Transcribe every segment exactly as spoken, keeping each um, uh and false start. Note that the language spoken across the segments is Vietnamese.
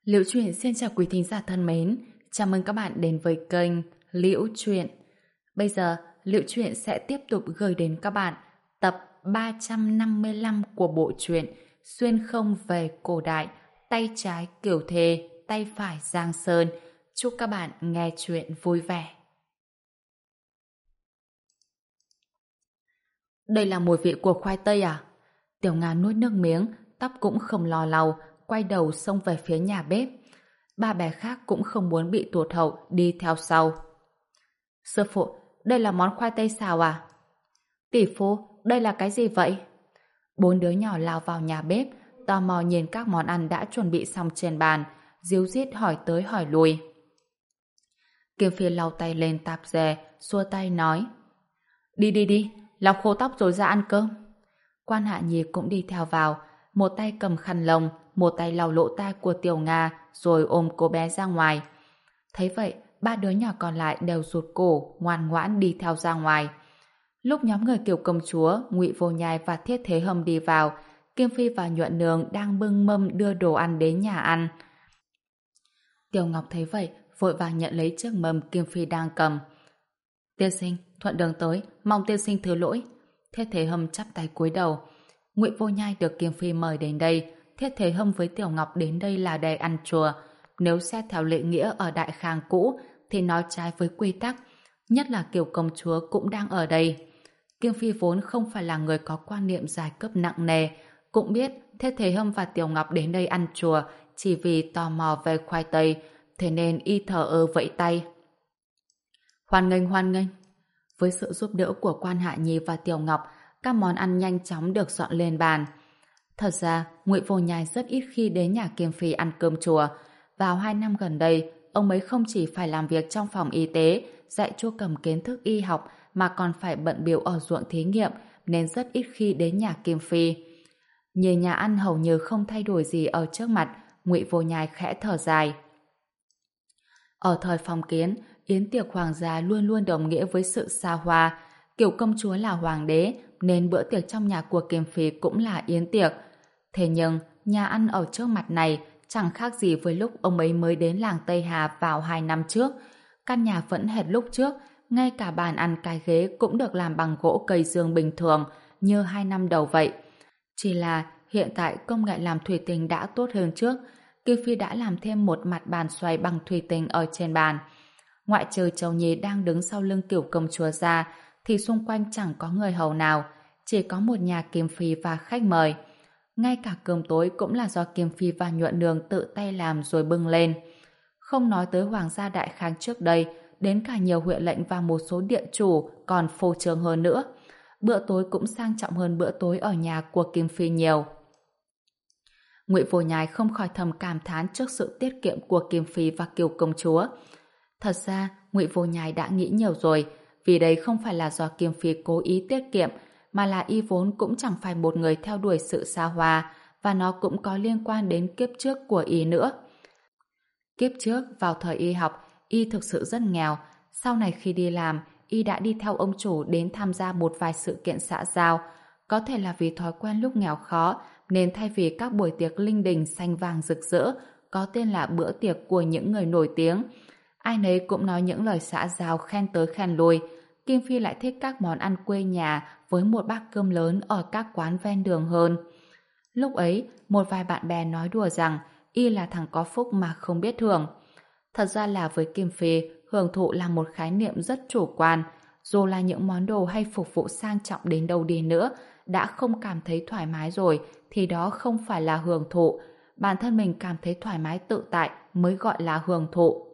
Liễu Chuyện xin chào quý thính giả thân mến, chào mừng các bạn đến với kênh Liễu Chuyện. Bây giờ, Liễu Chuyện sẽ tiếp tục gửi đến các bạn tập ba trăm năm mươi lăm của bộ truyện Xuyên không về cổ đại, tay trái Kiều Thề, tay phải Giang Sơn. Chúc các bạn nghe chuyện vui vẻ. Đây là mùi vị của khoai tây à? Tiểu Nga nuốt nước miếng, tóc cũng không lo lau, quay đầu xông về phía nhà bếp. Ba bé khác cũng không muốn bị tụt hậu đi theo sau. Sư phụ, đây là món khoai tây xào à? Tỷ phu, đây là cái gì vậy? Bốn đứa nhỏ lao vào nhà bếp, tò mò nhìn các món ăn đã chuẩn bị xong trên bàn, díu dít hỏi tới hỏi lui. Kiều Phi lau tay lên tạp dề, xua tay nói: Đi đi đi, lau khô tóc rồi ra ăn cơm. Quan Hạ Nhi cũng đi theo vào, một tay cầm khăn lông, một tay lau lỗ tai của Tiểu Nga, rồi ôm cô bé ra ngoài. Thấy vậy, ba đứa nhỏ còn lại đều rụt cổ, ngoan ngoãn đi theo ra ngoài. Lúc nhóm người Kiều công chúa, Ngụy Vô Nhai và Thiết Thế Hâm đi vào, Kim Phi và Nhuận Nương đang bưng mâm đưa đồ ăn đến nhà ăn. Tiểu Ngọc thấy vậy, vội vàng nhận lấy chiếc mâm Kim Phi đang cầm. Tiên sinh, thuận đường tới, mong tiên sinh thứ lỗi. Thiết Thế Hâm chắp tay cúi đầu. Ngụy Vô Nhai được Kim Phi mời đến đây, Thiết Thế Hâm với Tiểu Ngọc đến đây là để ăn chùa. Nếu xét theo lễ nghĩa ở Đại Khang cũ thì nói trái với quy tắc, nhất là Kiều công chúa cũng đang ở đây. Kim Phi vốn không phải là người có quan niệm giai cấp nặng nề, cũng biết Thiết Thế Hâm và Tiểu Ngọc đến đây ăn chùa chỉ vì tò mò về khoai tây, thế nên y thờ ơ vẫy tay. Hoan nghênh hoan nghênh. Với sự giúp đỡ của Quan Hạ Nhi và Tiểu Ngọc, các món ăn nhanh chóng được dọn lên bàn. Thật ra, Ngụy Vô Nhai rất ít khi đến nhà Kim Phi ăn cơm chùa. Vào hai năm gần đây, ông ấy không chỉ phải làm việc trong phòng y tế, dạy Chu Cầm kiến thức y học, mà còn phải bận bịu ở ruộng thí nghiệm, nên rất ít khi đến nhà Kim Phi. Nhìn nhà ăn hầu như không thay đổi gì ở trước mặt, Ngụy Vô Nhai khẽ thở dài. Ở thời phong kiến, yến tiệc hoàng gia luôn luôn đồng nghĩa với sự xa hoa. Kiểu công chúa là hoàng đế, nên bữa tiệc trong nhà của Kim Phi cũng là yến tiệc. Thế nhưng, nhà ăn ở trước mặt này chẳng khác gì với lúc ông ấy mới đến làng Tây Hà vào hai năm trước. Căn nhà vẫn hệt lúc trước, ngay cả bàn ăn cái ghế cũng được làm bằng gỗ cây dương bình thường, như hai năm đầu vậy. Chỉ là hiện tại công nghệ làm thủy tinh đã tốt hơn trước, Kim Phi đã làm thêm một mặt bàn xoay bằng thủy tinh ở trên bàn. Ngoại trừ Châu Nhi đang đứng sau lưng Kiểu công chúa ra, thì xung quanh chẳng có người hầu nào, chỉ có một nhà Kim Phi và khách mời. Ngay cả cơm tối cũng là do Kim Phi và Nhuận Nương tự tay làm rồi bưng lên. Không nói tới Hoàng gia Đại Khang trước đây, đến cả nhiều huyện lệnh và một số địa chủ còn phô trương hơn nữa. Bữa tối cũng sang trọng hơn bữa tối ở nhà của Kim Phi nhiều. Ngụy Vô Nhai không khỏi thầm cảm thán trước sự tiết kiệm của Kim Phi và Kiều công chúa. Thật ra, Ngụy Vô Nhai đã nghĩ nhiều rồi, vì đây không phải là do Kim Phi cố ý tiết kiệm, mà là y vốn cũng chẳng phải một người theo đuổi sự xa hoa, và nó cũng có liên quan đến kiếp trước của y nữa. Kiếp trước, vào thời y học, y thực sự rất nghèo. Sau này khi đi làm, y đã đi theo ông chủ đến tham gia một vài sự kiện xã giao. Có thể là vì thói quen lúc nghèo khó, nên thay vì các buổi tiệc linh đình xanh vàng rực rỡ, có tên là bữa tiệc của những người nổi tiếng, ai nấy cũng nói những lời xã giao khen tới khen lui. Kim Phi lại thích các món ăn quê nhà với một bát cơm lớn ở các quán ven đường hơn. Lúc ấy, một vài bạn bè nói đùa rằng y là thằng có phúc mà không biết hưởng. Thật ra là với Kim Phi, hưởng thụ là một khái niệm rất chủ quan. Dù là những món đồ hay phục vụ sang trọng đến đâu đi nữa, đã không cảm thấy thoải mái rồi thì đó không phải là hưởng thụ. Bản thân mình cảm thấy thoải mái tự tại mới gọi là hưởng thụ.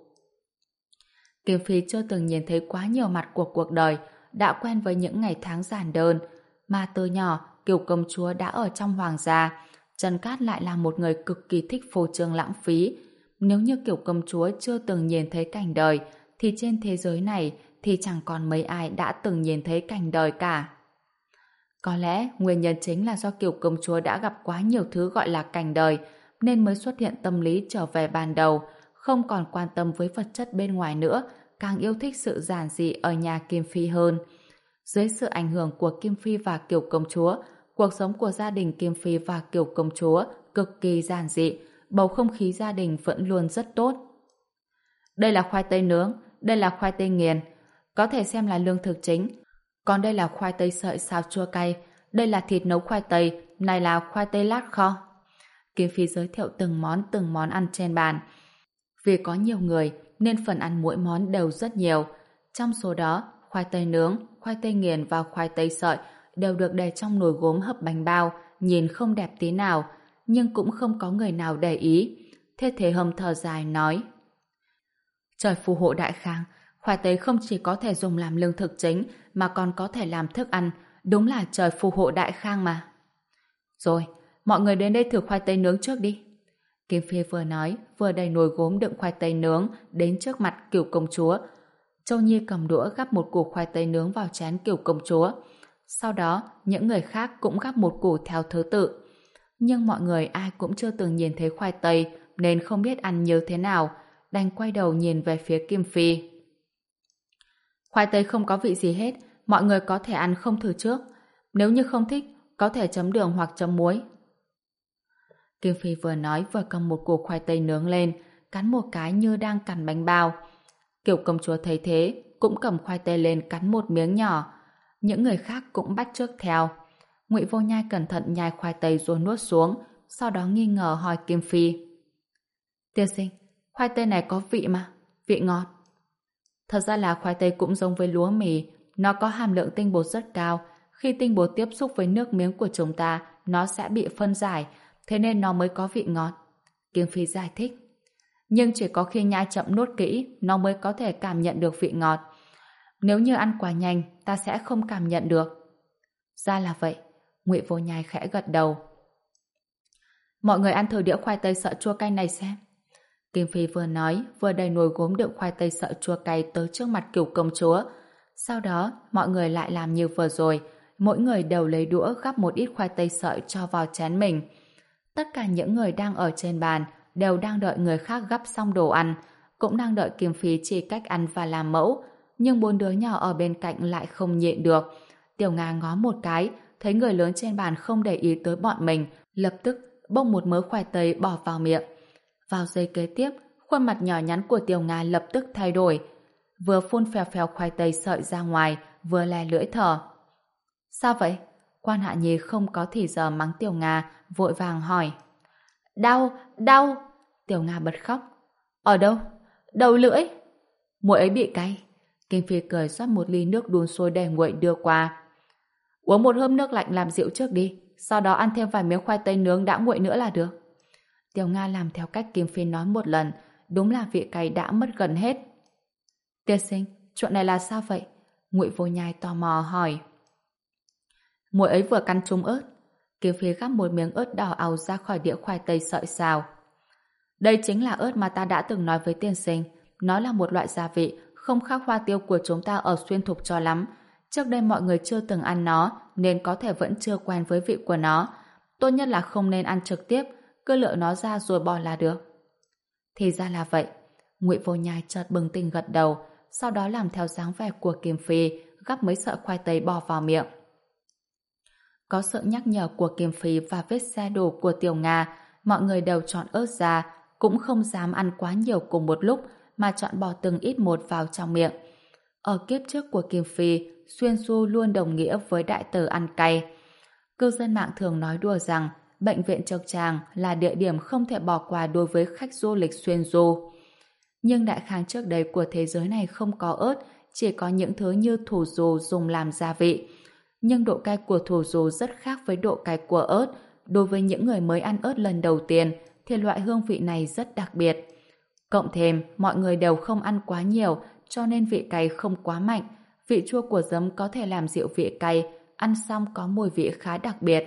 Kim Phi chưa từng nhìn thấy quá nhiều mặt của cuộc đời, đã quen với những ngày tháng giản đơn. Mà từ nhỏ, Kiều công chúa đã ở trong hoàng gia. Trần Cát lại là một người cực kỳ thích phô trương lãng phí. Nếu như Kiều công chúa chưa từng nhìn thấy cảnh đời, thì trên thế giới này thì chẳng còn mấy ai đã từng nhìn thấy cảnh đời cả. Có lẽ nguyên nhân chính là do Kiều công chúa đã gặp quá nhiều thứ gọi là cảnh đời, nên mới xuất hiện tâm lý trở về ban đầu, không còn quan tâm với vật chất bên ngoài nữa, càng yêu thích sự giản dị ở nhà Kim Phi hơn. Dưới sự ảnh hưởng của Kim Phi và Kiều công chúa, cuộc sống của gia đình Kim Phi và Kiều công chúa cực kỳ giản dị, bầu không khí gia đình vẫn luôn rất tốt. Đây là khoai tây nướng, đây là khoai tây nghiền, có thể xem là lương thực chính. Còn đây là khoai tây sợi xào chua cay, đây là thịt nấu khoai tây, này là khoai tây lát kho. Kim Phi giới thiệu từng món từng món ăn trên bàn. Vì có nhiều người nên phần ăn mỗi món đều rất nhiều. Trong số đó, khoai tây nướng, khoai tây nghiền và khoai tây sợi đều được để trong nồi gốm hấp bánh bao, nhìn không đẹp tí nào, nhưng cũng không có người nào để ý. Thế Thế Hâm thở dài nói: Trời phù hộ Đại Khang, khoai tây không chỉ có thể dùng làm lương thực chính mà còn có thể làm thức ăn, đúng là trời phù hộ Đại Khang mà. Rồi, mọi người đến đây thử khoai tây nướng trước đi. Kim Phi vừa nói, vừa đẩy nồi gốm đựng khoai tây nướng đến trước mặt Cửu công chúa. Châu Nhi cầm đũa gắp một củ khoai tây nướng vào chén Cửu công chúa. Sau đó, những người khác cũng gắp một củ theo thứ tự. Nhưng mọi người ai cũng chưa từng nhìn thấy khoai tây nên không biết ăn như thế nào, đành quay đầu nhìn về phía Kim Phi. Khoai tây không có vị gì hết, mọi người có thể ăn không thử trước. Nếu như không thích, có thể chấm đường hoặc chấm muối. Kim Phi vừa nói vừa cầm một củ khoai tây nướng lên, cắn một cái như đang cắn bánh bao. Kiểu công chúa thấy thế, cũng cầm khoai tây lên cắn một miếng nhỏ. Những người khác cũng bắt chước theo. Ngụy Vô Nhai cẩn thận nhai khoai tây rồi nuốt xuống, sau đó nghi ngờ hỏi Kim Phi. Tiên sinh, khoai tây này có vị mà, vị ngọt. Thật ra là khoai tây cũng giống với lúa mì, nó có hàm lượng tinh bột rất cao. Khi tinh bột tiếp xúc với nước miếng của chúng ta, nó sẽ bị phân giải, thế nên nó mới có vị ngọt. Kim Phi giải thích. Nhưng chỉ có khi nhai chậm nuốt kỹ, nó mới có thể cảm nhận được vị ngọt. Nếu như ăn quá nhanh, ta sẽ không cảm nhận được. Ra là vậy. Ngụy Vô Nhai khẽ gật đầu. Mọi người ăn thử đĩa khoai tây sợi chua cay này xem. Kim Phi vừa nói, vừa đầy nồi gốm đựng khoai tây sợi chua cay tới trước mặt Cửu công chúa. Sau đó, mọi người lại làm như vừa rồi, mỗi người đều lấy đũa gắp một ít khoai tây sợi cho vào chén mình. Tất cả những người đang ở trên bàn đều đang đợi người khác gắp xong đồ ăn, cũng đang đợi Kim Phi chỉ cách ăn và làm mẫu, nhưng bốn đứa nhỏ ở bên cạnh lại không nhịn được. Tiểu Nga ngó một cái, thấy người lớn trên bàn không để ý tới bọn mình, lập tức bông một mớ khoai tây bỏ vào miệng. Vào giây kế tiếp, khuôn mặt nhỏ nhắn của Tiểu Nga lập tức thay đổi, vừa phun phèo phèo khoai tây sợi ra ngoài, vừa le lưỡi thở. Sao vậy? Quan Hạ Nhi không có thì giờ mắng Tiểu Nga, vội vàng hỏi. Đau, đau! Tiểu Nga bật khóc. Ở đâu? Đầu lưỡi! Muội ấy bị cay. Kim Phi cười rót một ly nước đun sôi để nguội đưa qua. Uống một hớp nước lạnh làm dịu trước đi, sau đó ăn thêm vài miếng khoai tây nướng đã nguội nữa là được. Tiểu Nga làm theo cách Kim Phi nói một lần, đúng là vị cay đã mất gần hết. Tiên sinh, chuyện này là sao vậy? Ngụy Vô Nhai tò mò hỏi. Muội ấy vừa căn trúng ớt. Kim Phi gắp một miếng ớt đỏ ào ra khỏi đĩa khoai tây sợi xào. Đây chính là ớt mà ta đã từng nói với tiên sinh. Nó là một loại gia vị không khác hoa tiêu của chúng ta ở Xuyên Thục cho lắm. Trước đây mọi người chưa từng ăn nó nên có thể vẫn chưa quen với vị của nó. Tốt nhất là không nên ăn trực tiếp, cứ lựa nó ra rồi bỏ là được. Thì ra là vậy. Ngụy Vô Nhai chợt bừng tỉnh gật đầu, sau đó làm theo dáng vẻ của Kim Phi, gắp mấy sợi khoai tây bỏ vào miệng. Có sự nhắc nhở của Kim Phi và vết xe đổ của Tiểu Nga, mọi người đều chọn ớt ra, cũng không dám ăn quá nhiều cùng một lúc, mà chọn bỏ từng ít một vào trong miệng. Ở kiếp trước của Kim Phi, Xuyên Du luôn đồng nghĩa với đại tử ăn cay. Cư dân mạng thường nói đùa rằng bệnh viện Trực Tràng là địa điểm không thể bỏ qua đối với khách du lịch Xuyên Du. Nhưng đại khang trước đây của thế giới này không có ớt, chỉ có những thứ như thủ dù dùng làm gia vị. Nhưng độ cay của thủ dù rất khác với độ cay của ớt. Đối với những người mới ăn ớt lần đầu tiên thì loại hương vị này rất đặc biệt. Cộng thêm, mọi người đều không ăn quá nhiều cho nên vị cay không quá mạnh. Vị chua của giấm có thể làm dịu vị cay, ăn xong có mùi vị khá đặc biệt.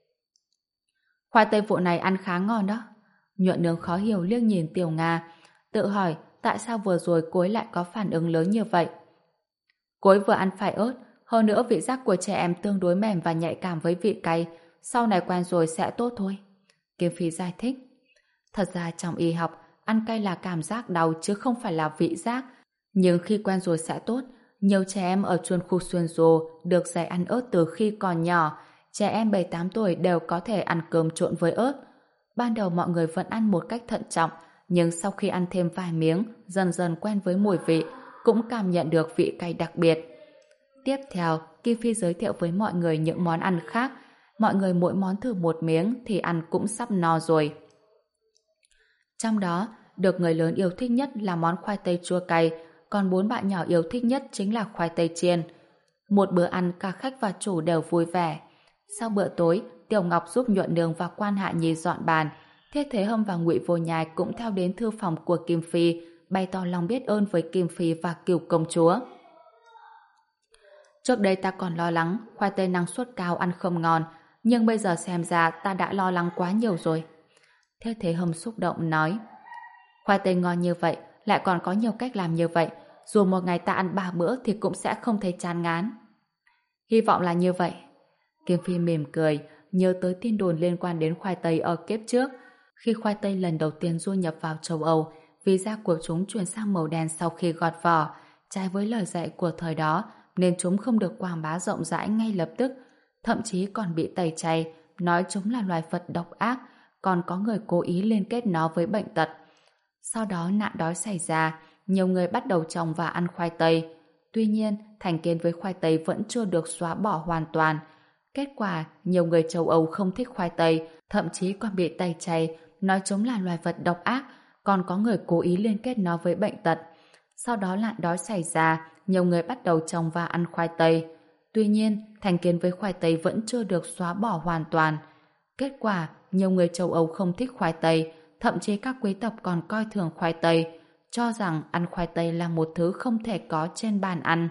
Khoai tây vụ này ăn khá ngon đó. Nhuận Nương khó hiểu liếc nhìn Tiểu Nga, tự hỏi tại sao vừa rồi cô ấy lại có phản ứng lớn như vậy. Cô ấy vừa ăn phải ớt, hơn nữa vị giác của trẻ em tương đối mềm và nhạy cảm với vị cay, sau này quen rồi sẽ tốt thôi. Kim Phi giải thích. Thật ra trong y học, ăn cay là cảm giác đau chứ không phải là vị giác, nhưng khi quen rồi sẽ tốt. Nhiều trẻ em ở chuồn khu Xuyên Du được dạy ăn ớt từ khi còn nhỏ, trẻ em bảy tám tuổi đều có thể ăn cơm trộn với ớt. Ban đầu mọi người vẫn ăn một cách thận trọng, nhưng sau khi ăn thêm vài miếng, dần dần quen với mùi vị, cũng cảm nhận được vị cay đặc biệt. Tiếp theo, Kim Phi giới thiệu với mọi người những món ăn khác. Mọi người mỗi món thử một miếng thì ăn cũng sắp no rồi. Trong đó, được người lớn yêu thích nhất là món khoai tây chua cay, còn bốn bạn nhỏ yêu thích nhất chính là khoai tây chiên. Một bữa ăn cả khách và chủ đều vui vẻ. Sau bữa tối, Tiểu Ngọc giúp Nhuận Nương và Quan Hạ Nhi dọn bàn. Thiết Thế Hâm và Ngụy Vô Nhai cũng theo đến thư phòng của Kim Phi, bày tỏ lòng biết ơn với Kim Phi và Cửu công chúa. Trước đây ta còn lo lắng khoai tây năng suất cao ăn không ngon, nhưng bây giờ xem ra ta đã lo lắng quá nhiều rồi. Thiết Thế Hâm xúc động nói, khoai tây ngon như vậy, lại còn có nhiều cách làm như vậy, dù một ngày ta ăn ba bữa thì cũng sẽ không thấy chán ngán. Hy vọng là như vậy. Kim Phi mỉm cười, nhớ tới tin đồn liên quan đến khoai tây ở kiếp trước. Khi khoai tây lần đầu tiên du nhập vào châu Âu, vì da của chúng chuyển sang màu đen sau khi gọt vỏ, trái với lời dạy của thời đó, nên chúng không được quảng bá rộng rãi ngay lập tức, thậm chí còn bị tẩy chay, nói chúng là loài vật độc ác, còn có người cố ý liên kết nó với bệnh tật. Sau đó nạn đói xảy ra, nhiều người bắt đầu trồng và ăn khoai tây. Tuy nhiên, thành kiến với khoai tây vẫn chưa được xóa bỏ hoàn toàn. Kết quả, nhiều người châu Âu không thích khoai tây, thậm chí còn bị tẩy chay, nói chúng là loài vật độc ác, còn có người cố ý liên kết nó với bệnh tật. Sau đó nạn đói xảy ra, nhiều người bắt đầu trồng và ăn khoai tây. Tuy nhiên, thành kiến với khoai tây vẫn chưa được xóa bỏ hoàn toàn. Kết quả, nhiều người châu Âu không thích khoai tây, thậm chí các quý tộc còn coi thường khoai tây, cho rằng ăn khoai tây là một thứ không thể có trên bàn ăn.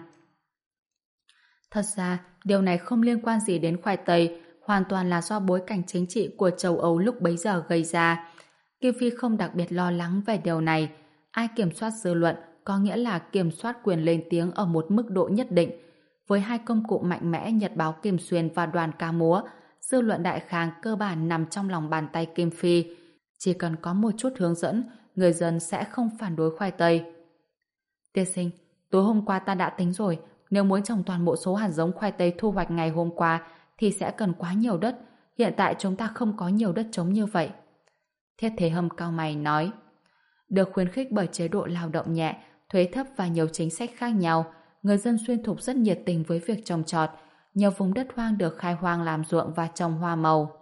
Thật ra, điều này không liên quan gì đến khoai tây, hoàn toàn là do bối cảnh chính trị của châu Âu lúc bấy giờ gây ra. Kim Phi không đặc biệt lo lắng về điều này. Ai kiểm soát dư luận có nghĩa là kiểm soát quyền lên tiếng ở một mức độ nhất định. Với hai công cụ mạnh mẽ Nhật báo Kim Xuyên và Đoàn Ca Múa, dư luận Đại Khang cơ bản nằm trong lòng bàn tay Kim Phi. Chỉ cần có một chút hướng dẫn, người dân sẽ không phản đối khoai tây. Tiên sinh, tối hôm qua ta đã tính rồi, nếu muốn trồng toàn bộ số hạt giống khoai tây thu hoạch ngày hôm qua thì sẽ cần quá nhiều đất. Hiện tại chúng ta không có nhiều đất trống như vậy. Thiết Thế Hâm cau mày nói, được khuyến khích bởi chế độ lao động nhẹ, thuế thấp và nhiều chính sách khác nhau, người dân Xuyên Thục rất nhiệt tình với việc trồng trọt, nhiều vùng đất hoang được khai hoang làm ruộng và trồng hoa màu.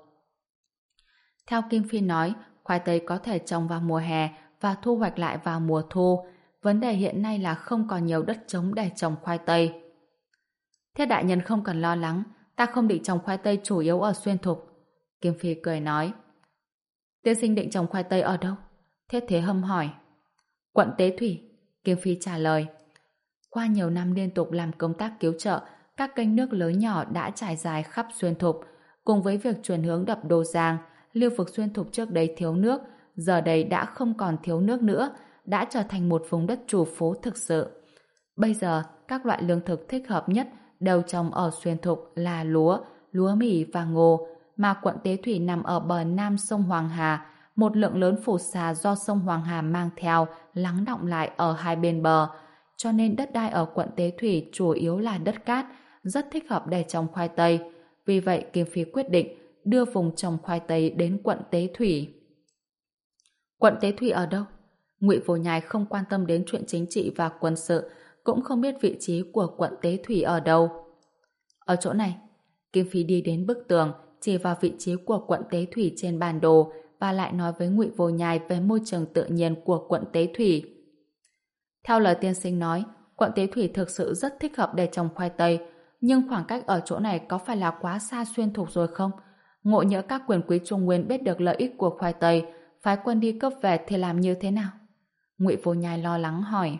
Theo Kim Phi nói, khoai tây có thể trồng vào mùa hè và thu hoạch lại vào mùa thu. Vấn đề hiện nay là không còn nhiều đất trống để trồng khoai tây. Thiết đại nhân không cần lo lắng, ta không định trồng khoai tây chủ yếu ở Xuyên Thục. Kim Phi cười nói. Tiên sinh định trồng khoai tây ở đâu? Thiết Thế Hâm hỏi. Quận Tế Thủy, Kim Phi trả lời. Qua nhiều năm liên tục làm công tác cứu trợ, các kênh nước lớn nhỏ đã trải dài khắp Xuyên Thục. Cùng với việc chuyển hướng đập Đô Giang, lưu vực Xuyên Thục trước đây thiếu nước, giờ đây đã không còn thiếu nước nữa, đã trở thành một vùng đất trù phú thực sự. Bây giờ, các loại lương thực thích hợp nhất đều trồng ở Xuyên Thục là lúa, lúa mì và ngô, mà quận Tế Thủy nằm ở bờ nam sông Hoàng Hà, một lượng lớn phù sa do sông Hoàng Hà mang theo lắng đọng lại ở hai bên bờ, cho nên đất đai ở quận Tế Thủy chủ yếu là đất cát, rất thích hợp để trồng khoai tây. Vì vậy, Kim Phi quyết định đưa vùng trồng khoai tây đến quận Tế Thủy. Quận Tế Thủy ở đâu? Ngụy Vô Nhai không quan tâm đến chuyện chính trị và quân sự, cũng không biết vị trí của quận Tế Thủy ở đâu. Ở chỗ này, Kim Phi đi đến bức tường, chỉ vào vị trí của quận Tế Thủy trên bản đồ và lại nói với Ngụy Vô Nhai về môi trường tự nhiên của quận Tế Thủy. Theo lời tiên sinh nói, quận Tế Thủy thực sự rất thích hợp để trồng khoai tây, nhưng khoảng cách ở chỗ này có phải là quá xa Xuyên Thục rồi không? Ngộ nhỡ các quyền quý Trung Nguyên biết được lợi ích của khoai tây, phái quân đi cướp về thì làm như thế nào? Ngụy Vô Nhai lo lắng hỏi.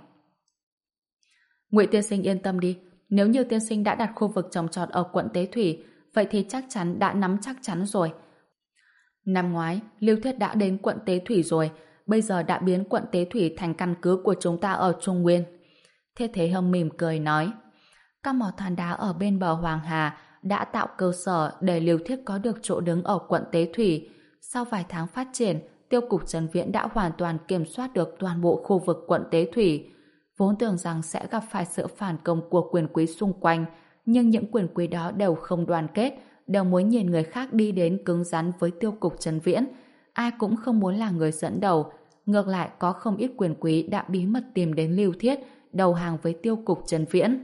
Ngụy tiên sinh yên tâm đi, nếu như tiên sinh đã đặt khu vực trồng trọt ở quận Tế Thủy, vậy thì chắc chắn đã nắm chắc chắn rồi. Năm ngoái, Lưu Thiết đã đến quận Tế Thủy rồi, bây giờ đã biến quận Tế Thủy thành căn cứ của chúng ta ở Trung Nguyên. Thiết Thế Hâm mỉm cười nói, các mỏ than đá ở bên bờ Hoàng Hà đã tạo cơ sở để Lưu Thiết có được chỗ đứng ở quận Tế Thủy. Sau vài tháng phát triển, Tiêu cục Trần Viễn đã hoàn toàn kiểm soát được toàn bộ khu vực quận Tế Thủy. Vốn tưởng rằng sẽ gặp phải sự phản công của quyền quý xung quanh, nhưng những quyền quý đó đều không đoàn kết, đều muốn nhìn người khác đi đến cứng rắn với Tiêu cục Trần Viễn. ai cũng không muốn là người dẫn đầu. Ngược lại có không ít quyền quý đã bí mật tìm đến Lưu Thiết, đầu hàng với tiêu cục Trần Viễn.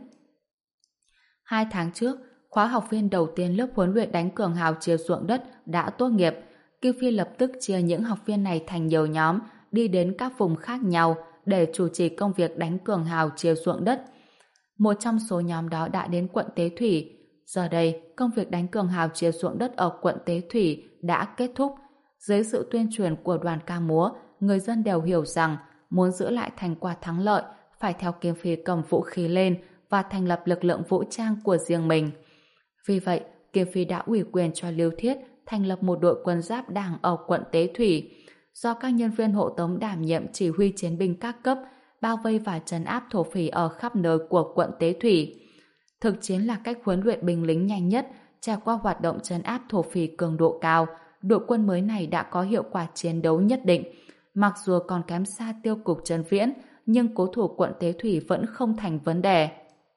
Hai tháng trước, khóa học viên đầu tiên lớp huấn luyện đánh cường hào chia ruộng đất đã tốt nghiệp. Kiều Phi lập tức chia những học viên này thành nhiều nhóm, đi đến các vùng khác nhau để chủ trì công việc đánh cường hào chia ruộng đất. Một trong số nhóm đó đã đến quận Tế Thủy. Giờ đây, công việc đánh cường hào chia ruộng đất ở quận Tế Thủy đã kết thúc. Dưới sự tuyên truyền của đoàn ca múa, người dân đều hiểu rằng muốn giữ lại thành quả thắng lợi phải theo Kiều Phi cầm vũ khí lên và thành lập lực lượng vũ trang của riêng mình. Vì vậy, Kiều Phi đã ủy quyền cho Lưu Thiết thành lập một đội quân giáp đảng ở quận Tế Thủy, do các nhân viên hộ tống đảm nhiệm chỉ huy chiến binh các cấp, bao vây và trấn áp thổ phỉ ở khắp nơi của quận Tế Thủy. Thực chiến là cách huấn luyện binh lính nhanh nhất, trải qua hoạt động trấn áp thổ phỉ cường độ cao, đội quân mới này đã có hiệu quả chiến đấu nhất định. Mặc dù còn kém xa tiêu cục Trần Viễn, nhưng cố thủ quận Tế Thủy vẫn không thành vấn đề.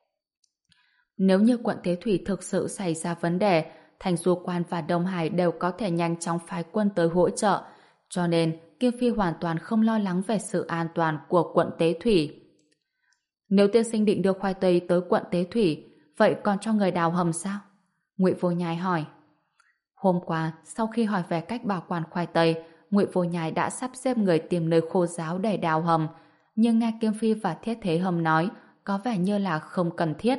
Nếu như quận Tế Thủy thực sự xảy ra vấn đề, Thành Du Quan và Đông Hải đều có thể nhanh chóng phái quân tới hỗ trợ, cho nên Kiều Phi hoàn toàn không lo lắng về sự an toàn của quận Tế Thủy. Nếu tiên sinh định đưa khoai tây tới quận Tế Thủy, vậy còn cho người đào hầm sao? Ngụy Vô Nhai hỏi. Hôm qua, sau khi hỏi về cách bảo quản khoai tây, Ngụy Vô Nhai đã sắp xếp người tìm nơi khô ráo để đào hầm, nhưng nghe Kiều Phi và Thiết Thế Hầm nói, có vẻ như là không cần thiết.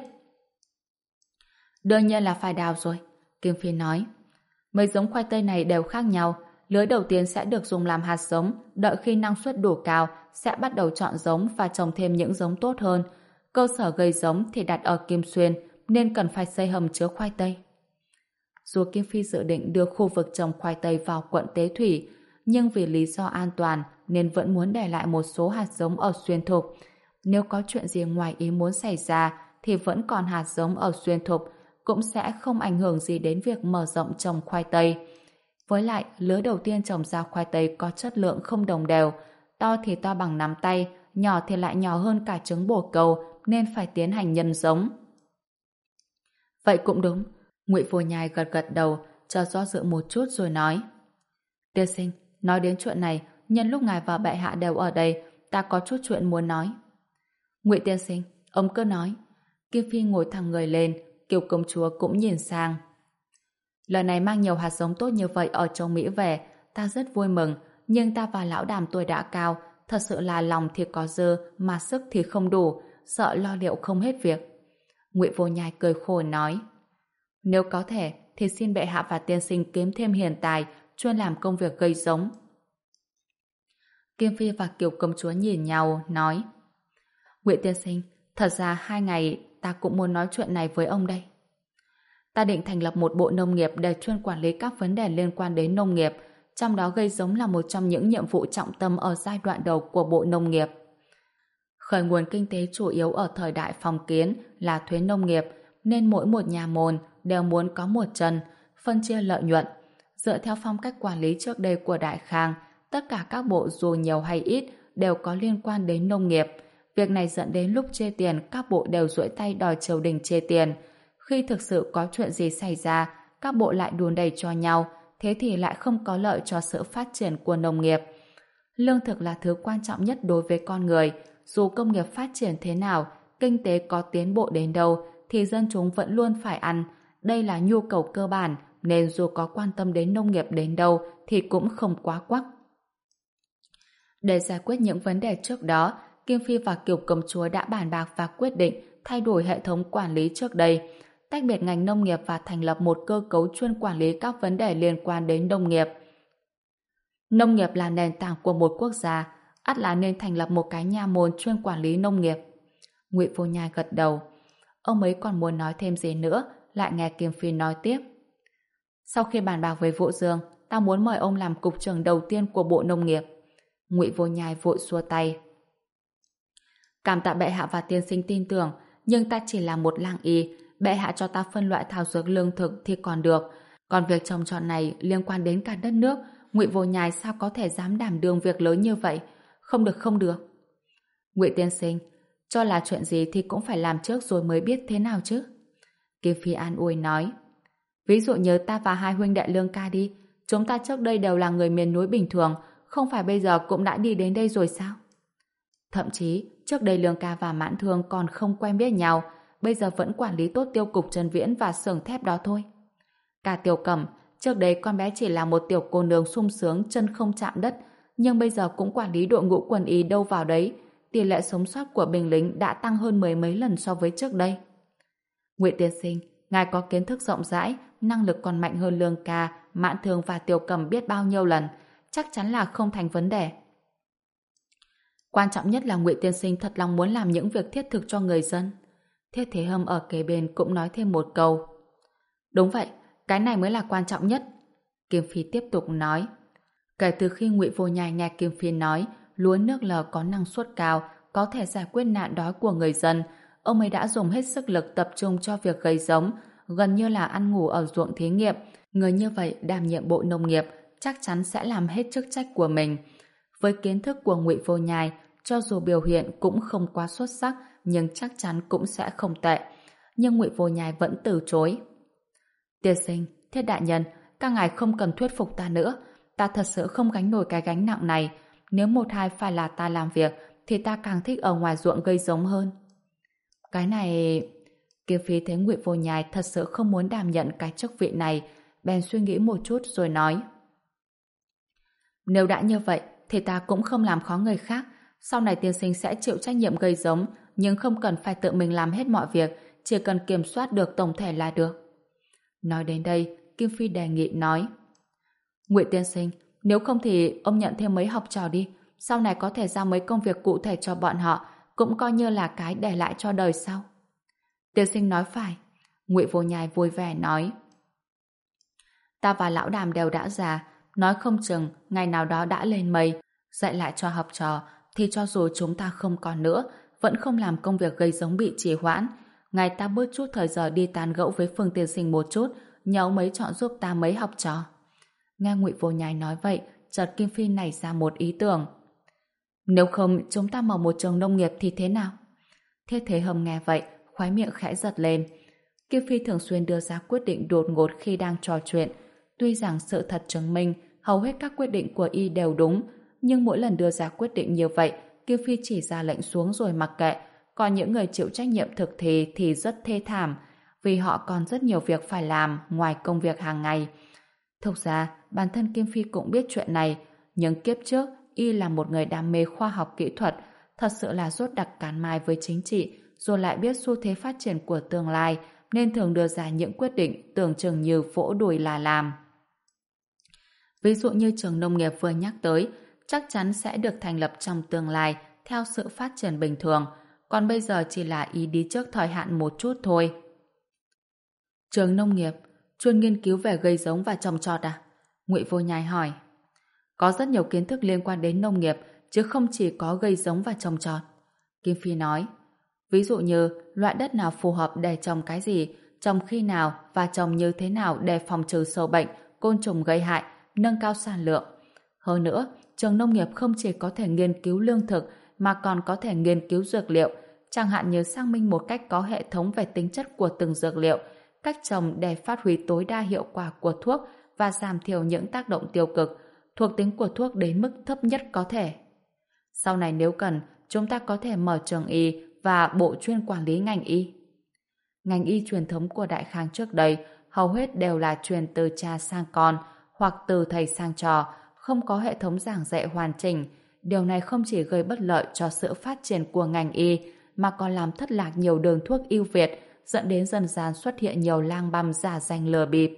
Đương nhiên là phải đào rồi, Kiều Phi nói. Mấy giống khoai tây này đều khác nhau, lứa đầu tiên sẽ được dùng làm hạt giống, đợi khi năng suất đủ cao sẽ bắt đầu chọn giống và trồng thêm những giống tốt hơn. Cơ sở gây giống thì đặt ở Kim Xuyên, nên cần phải xây hầm chứa khoai tây. Dù Kim Phi dự định đưa khu vực trồng khoai tây vào quận Tế Thủy, nhưng vì lý do an toàn nên vẫn muốn để lại một số hạt giống ở Xuyên Thục. Nếu có chuyện gì ngoài ý muốn xảy ra thì vẫn còn hạt giống ở Xuyên Thục, cũng sẽ không ảnh hưởng gì đến việc mở rộng trồng khoai tây. Với lại, lứa đầu tiên trồng ra khoai tây có chất lượng không đồng đều, to thì to bằng nắm tay, nhỏ thì lại nhỏ hơn cả trứng bồ câu, nên phải tiến hành nhân giống. Vậy cũng đúng. Ngụy Vô Nhai gật gật đầu, cho do dự một chút rồi nói. Tiên sinh, nói đến chuyện này, nhân lúc ngài và bệ hạ đều ở đây, ta có chút chuyện muốn nói. Ngụy tiên sinh, ông cứ nói. Kim Phi ngồi thẳng người lên, Kiều công chúa cũng nhìn sang. Lần này mang nhiều hạt giống tốt như vậy ở châu Mỹ về, ta rất vui mừng, nhưng ta và lão đàm tuổi đã cao, thật sự là lòng thì có dư, mà sức thì không đủ, sợ lo liệu không hết việc. Ngụy Vô Nhai cười khổ nói. Nếu có thể, thì xin bệ hạ và tiên sinh kiếm thêm hiền tài, chuyên làm công việc gây giống. Kim Phi và Kiều công chúa nhìn nhau, nói. Ngụy tiên sinh, thật ra hai ngày ta cũng muốn nói chuyện này với ông đây. Ta định thành lập một bộ nông nghiệp để chuyên quản lý các vấn đề liên quan đến nông nghiệp, trong đó gây giống là một trong những nhiệm vụ trọng tâm ở giai đoạn đầu của bộ nông nghiệp. Khởi nguồn kinh tế chủ yếu ở thời đại phong kiến là thuế nông nghiệp, nên mỗi một nhà môn đều muốn có một chân, phân chia lợi nhuận. Dựa theo phong cách quản lý trước đây của Đại Khang, tất cả các bộ dù nhiều hay ít đều có liên quan đến nông nghiệp. Việc này dẫn đến lúc chê tiền, các bộ đều duỗi tay đòi triều đình chê tiền. Khi thực sự có chuyện gì xảy ra, các bộ lại đùn đẩy cho nhau, thế thì lại không có lợi cho sự phát triển của nông nghiệp. Lương thực là thứ quan trọng nhất đối với con người. Dù công nghiệp phát triển thế nào, kinh tế có tiến bộ đến đâu, thì dân chúng vẫn luôn phải ăn. Đây là nhu cầu cơ bản, nên dù có quan tâm đến nông nghiệp đến đâu thì cũng không quá quắc. Để giải quyết những vấn đề trước đó, Kim Phi và Kiều công chúa đã bàn bạc và quyết định thay đổi hệ thống quản lý trước đây, tách biệt ngành nông nghiệp và thành lập một cơ cấu chuyên quản lý các vấn đề liên quan đến nông nghiệp. Nông nghiệp là nền tảng của một quốc gia, ắt là nên thành lập một cái nha môn chuyên quản lý nông nghiệp. Ngụy Vô Nhai gật đầu. Ông ấy còn muốn nói thêm gì nữa, lại nghe Kim Phi nói tiếp. Sau khi bàn bạc với Vũ Dương, ta muốn mời ông làm cục trưởng đầu tiên của Bộ Nông nghiệp. Ngụy Vô Nhai vội xua tay. Cảm tạ bệ hạ và tiên sinh tin tưởng, nhưng ta chỉ là một lang y, bệ hạ cho ta phân loại thảo dược lương thực thì còn được, còn việc trồng trọt này liên quan đến cả đất nước, Ngụy Vô Nhai sao có thể dám đảm đương việc lớn như vậy? Không được, không được. Ngụy tiên sinh, cho là chuyện gì thì cũng phải làm trước rồi mới biết thế nào chứ. Kim Phi an ủi nói. Ví dụ như ta và hai huynh đệ Lương Ca đi, Chúng ta trước đây đều là người miền núi bình thường, không phải bây giờ cũng đã đi đến đây rồi sao? Thậm chí, trước đây Lương Ca và Mãn Thương còn không quen biết nhau, bây giờ vẫn quản lý tốt tiêu cục Trần Viễn và xưởng thép đó thôi. Cả Tiểu Cẩm, trước đây con bé chỉ là một tiểu cô nương sung sướng chân không chạm đất, nhưng bây giờ cũng quản lý đội ngũ quần y đâu vào đấy. Tỷ lệ sống sót của binh lính đã tăng hơn mười mấy lần so với trước đây. Ngụy tiên sinh, ngài có kiến thức rộng rãi, năng lực còn mạnh hơn Lương Ca, Mãn Thương và Tiểu Cẩm biết bao nhiêu lần, chắc chắn là không thành vấn đề. Quan trọng nhất là Ngụy tiên sinh thật lòng muốn làm những việc thiết thực cho người dân. Thiết Thế Hâm ở kế bên cũng nói thêm một câu. Đúng vậy, cái này mới là quan trọng nhất. Kim Phi tiếp tục nói. Kể từ khi Ngụy Vô Nhai nghe Kim Phi nói lúa nước lờ có năng suất cao, có thể giải quyết nạn đói của người dân, ông ấy đã dùng hết sức lực tập trung cho việc gây giống, gần như là ăn ngủ ở ruộng thí nghiệm. Người như vậy đảm nhiệm bộ nông nghiệp chắc chắn sẽ làm hết chức trách của mình. Với kiến thức của Ngụy Vô Nhai, cho dù biểu hiện cũng không quá xuất sắc, nhưng chắc chắn cũng sẽ không tệ. Nhưng Ngụy Vô Nhai vẫn từ chối. Tiên sinh, Thiết đại nhân, các ngài không cần thuyết phục ta nữa. Ta thật sự không gánh nổi cái gánh nặng này. Nếu một hai phải là ta làm việc, thì ta càng thích ở ngoài ruộng gây giống hơn. Cái này... Kiếm Phi thấy Ngụy Vô Nhai thật sự không muốn đảm nhận cái chức vị này, bèn suy nghĩ một chút rồi nói. Nếu đã như vậy, thì ta cũng không làm khó người khác. Sau này tiên sinh sẽ chịu trách nhiệm gây giống, nhưng không cần phải tự mình làm hết mọi việc, chỉ cần kiểm soát được tổng thể là được. Nói đến đây, Kim Phi đề nghị nói. Ngụy tiên sinh, nếu không thì ông nhận thêm mấy học trò đi, sau này có thể giao mấy công việc cụ thể cho bọn họ, cũng coi như là cái để lại cho đời sau. Tiên sinh nói phải. Ngụy Vô Nhai vui vẻ nói. Ta và lão Đàm đều đã già, nói không chừng ngày nào đó đã lên mây, dạy lại cho học trò, thì cho dù chúng ta không còn nữa, vẫn không làm công việc gây giống bị trì hoãn. Ngài ta bớt chút thời giờ đi tán gẫu với Phương tiên sinh một chút, nhớ mấy chọn giúp ta mấy học trò. Nghe Ngụy Vô Nhai nói vậy, chợt Kim Phi nảy ra một ý tưởng. Nếu không chúng ta mở một trường nông nghiệp thì thế nào? Thiết Thế Hâm nghe vậy, khóe miệng khẽ giật lên. Kim Phi thường xuyên đưa ra quyết định đột ngột khi đang trò chuyện. Tuy rằng sự thật chứng minh hầu hết các quyết định của y đều đúng, nhưng mỗi lần đưa ra quyết định như vậy, Kim Phi chỉ ra lệnh xuống rồi mặc kệ. Còn những người chịu trách nhiệm thực thi thì rất thê thảm, vì họ còn rất nhiều việc phải làm ngoài công việc hàng ngày. Thực ra, bản thân Kim Phi cũng biết chuyện này, nhưng kiếp trước, y là một người đam mê khoa học kỹ thuật, thật sự là rốt đặc cán mai với chính trị, rồi lại biết xu thế phát triển của tương lai, nên thường đưa ra những quyết định tưởng chừng như vỗ đùi là làm. Ví dụ như trường nông nghiệp vừa nhắc tới, chắc chắn sẽ được thành lập trong tương lai theo sự phát triển bình thường, còn bây giờ chỉ là ý đi trước thời hạn một chút thôi. Trường nông nghiệp chuyên nghiên cứu về gây giống và trồng trọt à? Ngụy Vô Nhai hỏi. Có rất nhiều kiến thức liên quan đến nông nghiệp, chứ không chỉ có gây giống và trồng trọt. Kim Phi nói. Ví dụ như loại đất nào phù hợp để trồng cái gì, trồng khi nào và trồng như thế nào để phòng trừ sâu bệnh, côn trùng gây hại, nâng cao sản lượng. Hơn nữa, trường nông nghiệp không chỉ có thể nghiên cứu lương thực mà còn có thể nghiên cứu dược liệu, chẳng hạn như xác minh một cách có hệ thống về tính chất của từng dược liệu, cách trồng để phát huy tối đa hiệu quả của thuốc và giảm thiểu những tác động tiêu cực, thuộc tính của thuốc đến mức thấp nhất có thể. Sau này nếu cần, chúng ta có thể mở trường y và bộ chuyên quản lý ngành y. Ngành y truyền thống của Đại Khang trước đây hầu hết đều là truyền từ cha sang con hoặc từ thầy sang trò, không có hệ thống giảng dạy hoàn chỉnh. Điều này không chỉ gây bất lợi cho sự phát triển của ngành y mà còn làm thất lạc nhiều đường thuốc ưu việt, dẫn đến dần dần xuất hiện nhiều lang băm giả danh lừa bịp.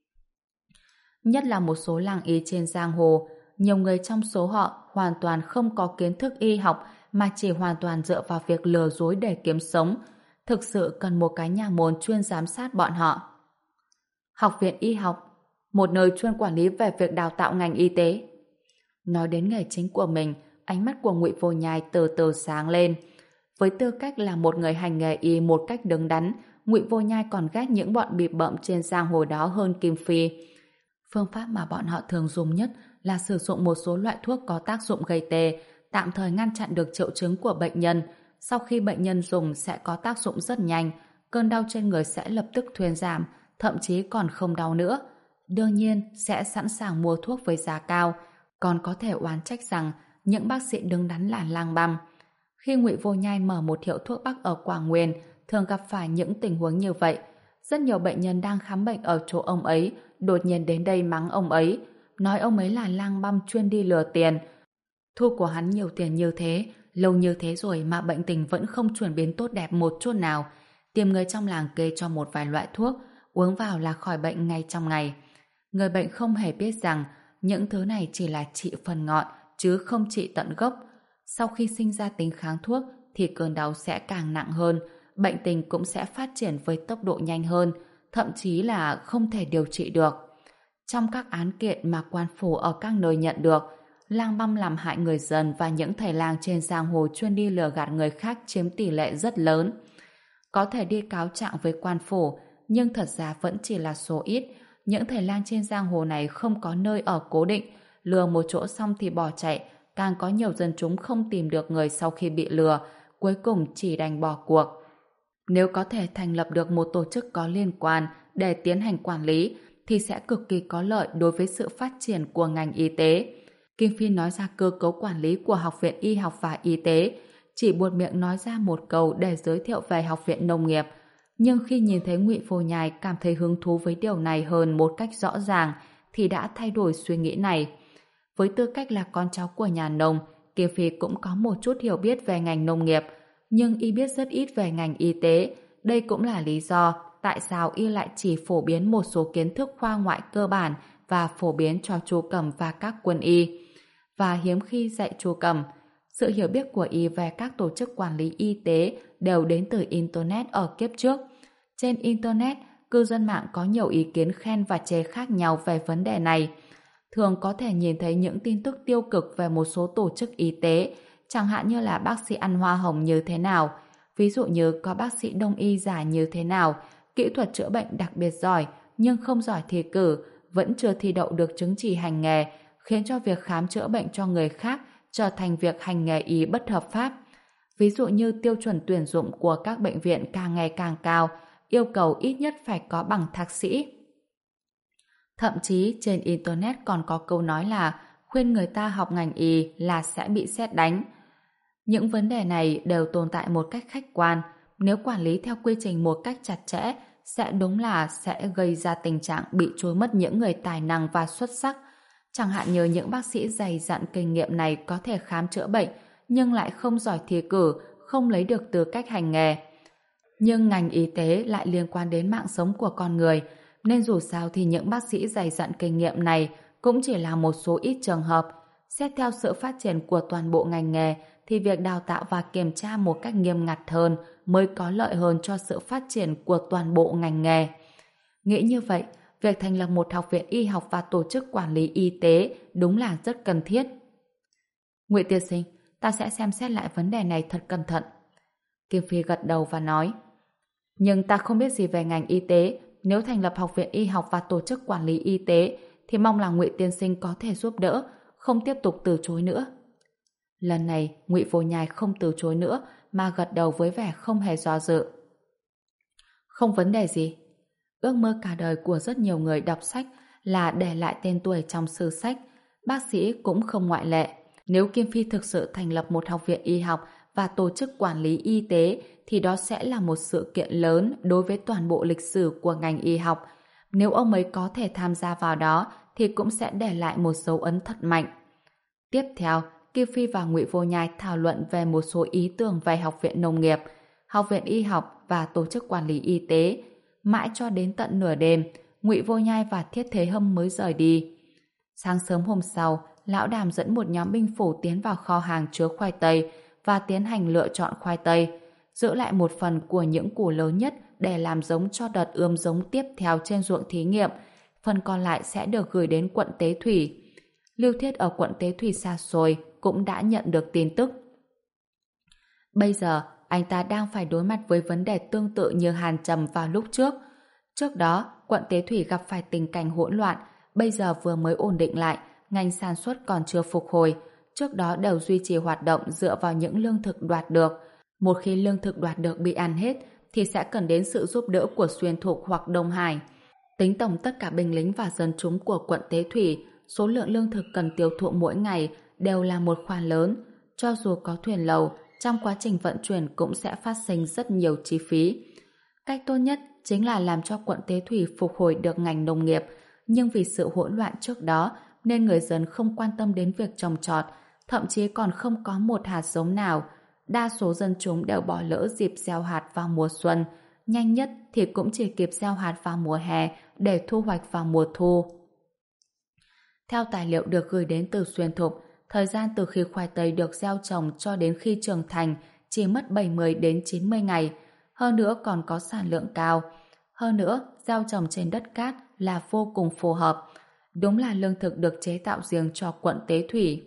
Nhất là một số làng y trên giang hồ, nhiều người trong số họ hoàn toàn không có kiến thức y học mà chỉ hoàn toàn dựa vào việc lừa dối để kiếm sống. Thực sự cần một cái nhà môn chuyên giám sát bọn họ. Học viện y học, một nơi chuyên quản lý về việc đào tạo ngành y tế. Nói đến nghề chính của mình, ánh mắt của Ngụy Vô Nhai từ từ sáng lên. Với tư cách là một người hành nghề y một cách đứng đắn, Ngụy Vô Nhai còn ghét những bọn bịp bợm trên giang hồ đó hơn Kim Phi. Phương pháp mà bọn họ thường dùng nhất là sử dụng một số loại thuốc có tác dụng gây tê, tạm thời ngăn chặn được triệu chứng của bệnh nhân. Sau khi bệnh nhân dùng sẽ có tác dụng rất nhanh, cơn đau trên người sẽ lập tức thuyên giảm, thậm chí còn không đau nữa. đương nhiên sẽ sẵn sàng mua thuốc với giá cao, còn có thể oán trách rằng những bác sĩ đứng đắn là lang băm. Khi Ngụy Vô Nhai mở một hiệu thuốc Bắc ở Quảng Nguyên, thường gặp phải những tình huống như vậy. Rất nhiều bệnh nhân đang khám bệnh ở chỗ ông ấy, đột nhiên đến đây mắng ông ấy, nói ông ấy là lang băm chuyên đi lừa tiền. Thu của hắn nhiều tiền như thế, lâu như thế rồi mà bệnh tình vẫn không chuyển biến tốt đẹp một chút nào. Tìm người trong làng kê cho một vài loại thuốc, uống vào là khỏi bệnh ngay trong ngày. Người bệnh không hề biết rằng những thứ này chỉ là trị phần ngọn, chứ không trị tận gốc. Sau khi sinh ra tính kháng thuốc thì cơn đau sẽ càng nặng hơn, bệnh tình cũng sẽ phát triển với tốc độ nhanh hơn, thậm chí là không thể điều trị được. Trong các án kiện mà quan phủ ở các nơi nhận được, lang băm làm hại người dân và những thầy lang trên giang hồ chuyên đi lừa gạt người khác chiếm tỷ lệ rất lớn. Có thể đi cáo trạng với quan phủ, nhưng thật ra vẫn chỉ là số ít. Những thầy lang trên giang hồ này không có nơi ở cố định, lừa một chỗ xong thì bỏ chạy, càng có nhiều dân chúng không tìm được người sau khi bị lừa, cuối cùng chỉ đành bỏ cuộc. Nếu có thể thành lập được một tổ chức có liên quan để tiến hành quản lý, thì sẽ cực kỳ có lợi đối với sự phát triển của ngành y tế. Kim Phi nói ra cơ cấu quản lý của Học viện Y học và Y tế, chỉ buột miệng nói ra một câu để giới thiệu về Học viện Nông nghiệp. Nhưng khi nhìn thấy Ngụy Vô Nhai cảm thấy hứng thú với điều này hơn một cách rõ ràng, thì đã thay đổi suy nghĩ này. Với tư cách là con cháu của nhà nông, Kim Phi cũng có một chút hiểu biết về ngành nông nghiệp, nhưng y biết rất ít về ngành y tế. Đây cũng là lý do tại sao y lại chỉ phổ biến một số kiến thức khoa ngoại cơ bản và phổ biến cho Chu Cẩm và các quân y. Và hiếm khi dạy Chu Cẩm. Sự hiểu biết của y về các tổ chức quản lý y tế đều đến từ Internet ở kiếp trước. Trên Internet, cư dân mạng có nhiều ý kiến khen và chê khác nhau về vấn đề này. Thường có thể nhìn thấy những tin tức tiêu cực về một số tổ chức y tế, chẳng hạn như là bác sĩ ăn hoa hồng như thế nào, ví dụ như có bác sĩ đông y giả như thế nào, kỹ thuật chữa bệnh đặc biệt giỏi nhưng không giỏi thi cử, vẫn chưa thi đậu được chứng chỉ hành nghề, khiến cho việc khám chữa bệnh cho người khác trở thành việc hành nghề y bất hợp pháp. Ví dụ như tiêu chuẩn tuyển dụng của các bệnh viện càng ngày càng cao, yêu cầu ít nhất phải có bằng thạc sĩ. Thậm chí trên Internet còn có câu nói là khuyên người ta học ngành y là sẽ bị sét đánh. Những vấn đề này đều tồn tại một cách khách quan. Nếu quản lý theo quy trình một cách chặt chẽ, sẽ đúng là sẽ gây ra tình trạng bị trôi mất những người tài năng và xuất sắc. Chẳng hạn như những bác sĩ dày dặn kinh nghiệm này có thể khám chữa bệnh, nhưng lại không giỏi thi cử, không lấy được tư cách hành nghề. Nhưng ngành y tế lại liên quan đến mạng sống của con người, nên dù sao thì những bác sĩ dày dặn kinh nghiệm này cũng chỉ là một số ít trường hợp. Xét theo sự phát triển của toàn bộ ngành nghề, thì việc đào tạo và kiểm tra một cách nghiêm ngặt hơn mới có lợi hơn cho sự phát triển của toàn bộ ngành nghề. Nghĩ như vậy, việc thành lập một học viện y học và tổ chức quản lý y tế đúng là rất cần thiết. Ngụy tiên sinh, ta sẽ xem xét lại vấn đề này thật cẩn thận. Kim Phi gật đầu và nói, nhưng ta không biết gì về ngành y tế. Nếu thành lập học viện y học và tổ chức quản lý y tế thì mong là Ngụy tiên sinh có thể giúp đỡ, không tiếp tục từ chối nữa. Lần này Ngụy Vô Nhai không từ chối nữa mà gật đầu với vẻ không hề do dự. Không vấn đề gì. Ước mơ cả đời của rất nhiều người đọc sách là để lại tên tuổi trong sử sách. Bác sĩ cũng không ngoại lệ. Nếu Kim Phi thực sự thành lập một học viện y học và tổ chức quản lý y tế thì đó sẽ là một sự kiện lớn đối với toàn bộ lịch sử của ngành y học. Nếu ông ấy có thể tham gia vào đó thì cũng sẽ để lại một dấu ấn thật mạnh. Tiếp theo, Kim Phi và Ngụy Vô Nhai thảo luận về một số ý tưởng về Học viện Nông nghiệp, Học viện Y học và tổ chức quản lý y tế. Mãi cho đến tận nửa đêm, Ngụy Vô Nhai và Thiết Thế Hâm mới rời đi. Sáng sớm hôm sau, Lão Đàm dẫn một nhóm binh phủ tiến vào kho hàng chứa khoai tây và tiến hành lựa chọn khoai tây, giữ lại một phần của những củ lớn nhất để làm giống cho đợt ươm giống tiếp theo trên ruộng thí nghiệm. Phần còn lại sẽ được gửi đến quận Tế Thủy. Lưu Thiết ở quận Tế Thủy xa xôi cũng đã nhận được tin tức. Bây giờ, anh ta đang phải đối mặt với vấn đề tương tự như Hàn Trầm vào lúc trước. Trước đó, quận Tế Thủy gặp phải tình cảnh hỗn loạn, bây giờ vừa mới ổn định lại, ngành sản xuất còn chưa phục hồi. Trước đó đều duy trì hoạt động dựa vào những lương thực đoạt được. Một khi lương thực đoạt được bị ăn hết, thì sẽ cần đến sự giúp đỡ của Xuyên Thục hoặc Đông Hải. Tính tổng tất cả binh lính và dân chúng của quận Tế Thủy, số lượng lương thực cần tiêu thụ mỗi ngày đều là một khoản lớn. Cho dù có thuyền lầu, trong quá trình vận chuyển cũng sẽ phát sinh rất nhiều chi phí. Cách tốt nhất chính là làm cho quận Tế Thủy phục hồi được ngành nông nghiệp, nhưng vì sự hỗn loạn trước đó nên người dân không quan tâm đến việc trồng trọt, thậm chí còn không có một hạt giống nào. Đa số dân chúng đều bỏ lỡ dịp gieo hạt vào mùa xuân, nhanh nhất thì cũng chỉ kịp gieo hạt vào mùa hè để thu hoạch vào mùa thu. Theo tài liệu được gửi đến từ Xuyên Thục, thời gian từ khi khoai tây được gieo trồng cho đến khi trưởng thành chỉ mất bảy mươi đến chín mươi ngày, hơn nữa còn có sản lượng cao. Hơn nữa, gieo trồng trên đất cát là vô cùng phù hợp. Đúng là lương thực được chế tạo riêng cho quận Tế Thủy.